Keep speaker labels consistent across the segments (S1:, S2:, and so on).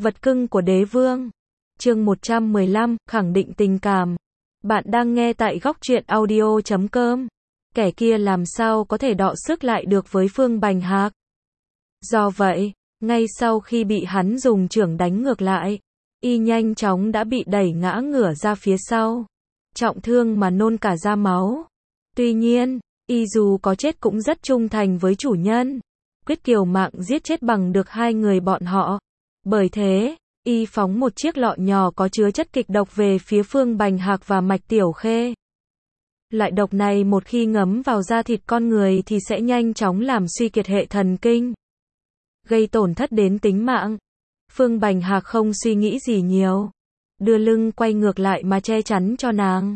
S1: Vật cưng của đế vương. Chương 115, khẳng định tình cảm. Bạn đang nghe tại góc truyện audio.com. Kẻ kia làm sao có thể đọ sức lại được với Phương Bành Hạc. Do vậy, ngay sau khi bị hắn dùng chưởng đánh ngược lại, y nhanh chóng đã bị đẩy ngã ngửa ra phía sau. Trọng thương mà nôn cả ra máu. Tuy nhiên, y dù có chết cũng rất trung thành với chủ nhân. Quyết kiều mạng giết chết bằng được hai người bọn họ. Bởi thế, y phóng một chiếc lọ nhỏ có chứa chất kịch độc về phía Phương Bành Hạc và Mạch Tiểu Khê. Loại độc này một khi ngấm vào da thịt con người thì sẽ nhanh chóng làm suy kiệt hệ thần kinh, gây tổn thất đến tính mạng. Phương Bành Hạc không suy nghĩ gì nhiều, đưa lưng quay ngược lại mà che chắn cho nàng.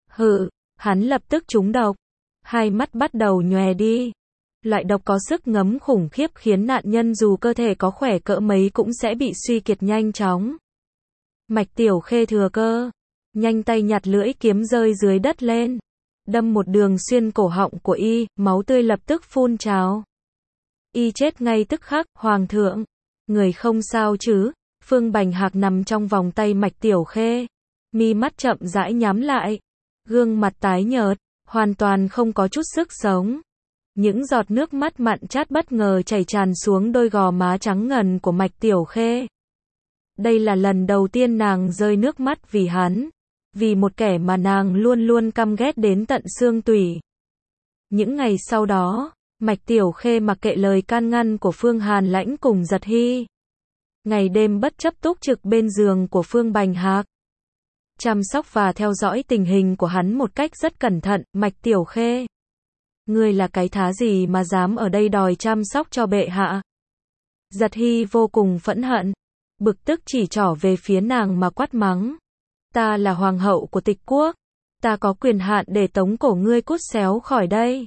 S1: Hắn lập tức trúng độc, hai mắt bắt đầu nhòe đi. Loại độc có sức ngấm khủng khiếp khiến nạn nhân dù cơ thể có khỏe cỡ mấy cũng sẽ bị suy kiệt nhanh chóng. Mạch Tiểu Khê thừa cơ, nhanh tay nhặt lưỡi kiếm rơi dưới đất lên, đâm một đường xuyên cổ họng của y, máu tươi lập tức phun trào. Y chết ngay tức khắc. Hoàng thượng, người không sao chứ? Phương Bành Hạc nằm trong vòng tay Mạch Tiểu Khê, mi mắt chậm rãi nhắm lại, gương mặt tái nhợt, hoàn toàn không có chút sức sống. Những giọt nước mắt mặn chát bất ngờ chảy tràn xuống đôi gò má trắng ngần của Mạch Tiểu Khê. Đây là lần đầu tiên nàng rơi nước mắt vì hắn, vì một kẻ mà nàng luôn luôn căm ghét đến tận xương tủy. Những ngày sau đó, Mạch Tiểu Khê mặc kệ lời can ngăn của Phương Hàn Lãnh cùng Giật Hy, ngày đêm bất chấp túc trực bên giường của Phương Bành Hạc, chăm sóc và theo dõi tình hình của hắn một cách rất cẩn thận. Mạch Tiểu Khê, ngươi là cái thá gì mà dám ở đây đòi chăm sóc cho bệ hạ? Giật Hy vô cùng phẫn hận, bực tức chỉ trỏ về phía nàng mà quát mắng. Ta là hoàng hậu của Tịch quốc, ta có quyền hạn để tống cổ ngươi cút xéo khỏi đây.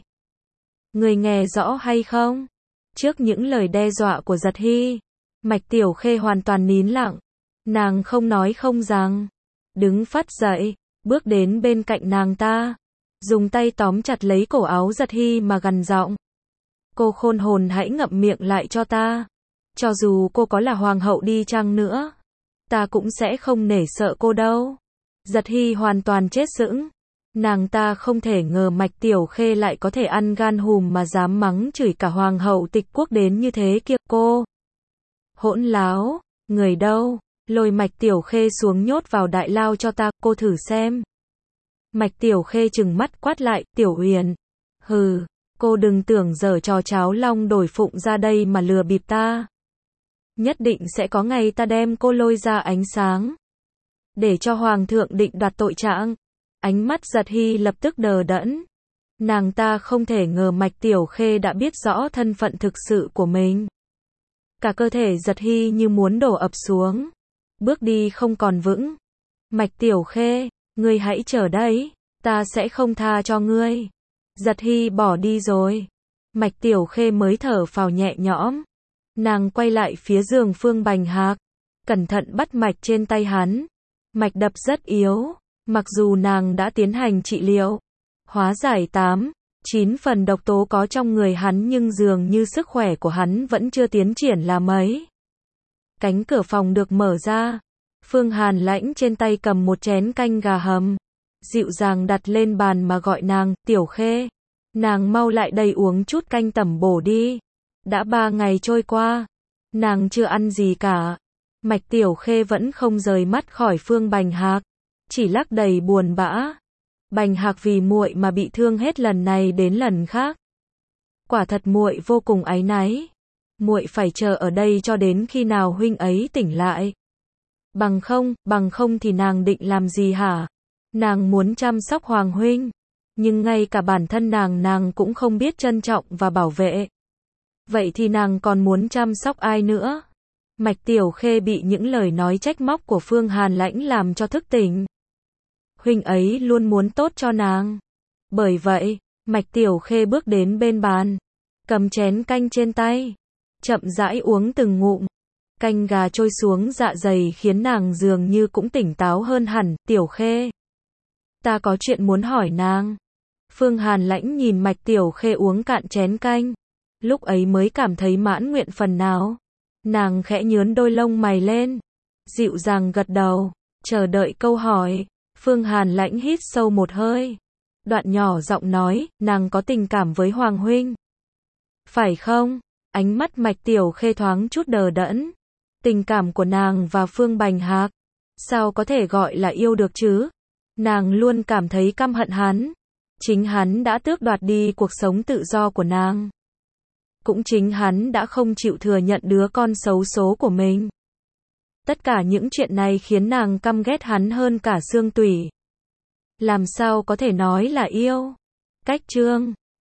S1: Ngươi nghe rõ hay không? Trước những lời đe dọa của Giật Hy, Mạch Tiểu Khê hoàn toàn nín lặng. Nàng không nói không rằng, đứng phắt dậy, bước đến bên cạnh nàng ta, dùng tay tóm chặt lấy cổ áo Giật Hy mà gằn giọng. Cô khôn hồn hãy ngậm miệng lại cho ta. Cho dù cô có là hoàng hậu đi chăng nữa, ta cũng sẽ không nể sợ cô đâu. Giật Hy hoàn toàn chết sững. Nàng ta không thể ngờ Mạch Tiểu Khê lại có thể ăn gan hùm mà dám mắng chửi cả hoàng hậu Tịch quốc đến như thế kia. Cô hỗn láo, người đâu, lôi Mạch Tiểu Khê xuống nhốt vào đại lao cho ta, cô thử xem. Mạch Tiểu Khê trừng mắt quát lại. Tiểu Huyền, cô đừng tưởng giở trò cháo long đổi phụng ra đây mà lừa bịp ta. Nhất định sẽ có ngày ta đem cô lôi ra ánh sáng, để cho hoàng thượng định đoạt tội trạng. Ánh mắt Giật Hy lập tức đờ đẫn. Nàng ta không thể ngờ Mạch Tiểu Khê đã biết rõ thân phận thực sự của mình. Cả cơ thể Giật Hy như muốn đổ ập xuống, bước đi không còn vững. Mạch Tiểu Khê, ngươi hãy chờ đấy, ta sẽ không tha cho ngươi. Giật Hy bỏ đi rồi, Mạch Tiểu Khê mới thở phào nhẹ nhõm. Nàng quay lại phía giường Phương Bành Hạc, cẩn thận bắt mạch trên tay hắn. Mạch đập rất yếu, mặc dù nàng đã tiến hành trị liệu, hóa giải 8-9 phần độc tố có trong người hắn, nhưng dường như sức khỏe của hắn vẫn chưa tiến triển là mấy. Cánh cửa phòng được mở ra. Phương Hàn Lãnh trên tay cầm một chén canh gà hầm, dịu dàng đặt lên bàn mà gọi nàng. Tiểu Khê, nàng mau lại đây uống chút canh tẩm bổ đi. Đã 3 ngày trôi qua, nàng chưa ăn gì cả. Mạch Tiểu Khê vẫn không rời mắt khỏi Phương Bành Hạc, chỉ lắc đầy buồn bã. Bành Hạc vì muội mà bị thương hết lần này đến lần khác. Quả thật muội vô cùng áy náy. Muội phải chờ ở đây cho đến khi nào huynh ấy tỉnh lại. Bằng không thì nàng định làm gì hả? Nàng muốn chăm sóc hoàng huynh, nhưng ngay cả bản thân nàng cũng không biết trân trọng và bảo vệ. Vậy thì nàng còn muốn chăm sóc ai nữa? Mạch Tiểu Khê bị những lời nói trách móc của Phương Hàn Lãnh làm cho thức tỉnh. Huynh ấy luôn muốn tốt cho nàng. Bởi vậy, Mạch Tiểu Khê bước đến bên bàn, cầm chén canh trên tay, chậm rãi uống từng ngụm. Canh gà trôi xuống dạ dày khiến nàng dường như cũng tỉnh táo hơn hẳn. Tiểu Khê, ta có chuyện muốn hỏi nàng. Phương Hàn Lãnh nhìn Mạch Tiểu Khê uống cạn chén canh, lúc ấy mới cảm thấy mãn nguyện phần nào. Nàng khẽ nhướng đôi lông mày lên, dịu dàng gật đầu, chờ đợi câu hỏi. Phương Hàn Lãnh hít sâu một hơi. Đoạn nhỏ giọng nói, nàng có tình cảm với Hoàng huynh. Phải không? Ánh mắt Mạch Tiểu Khê thoáng chút đờ đẫn. Tình cảm của nàng và Phương Bành Hạc, sao có thể gọi là yêu được chứ? Nàng luôn cảm thấy căm hận hắn. Chính hắn đã tước đoạt đi cuộc sống tự do của nàng. Cũng chính hắn đã không chịu thừa nhận đứa con xấu số của mình. Tất cả những chuyện này khiến nàng căm ghét hắn hơn cả xương tủy. Làm sao có thể nói là yêu? Cách chương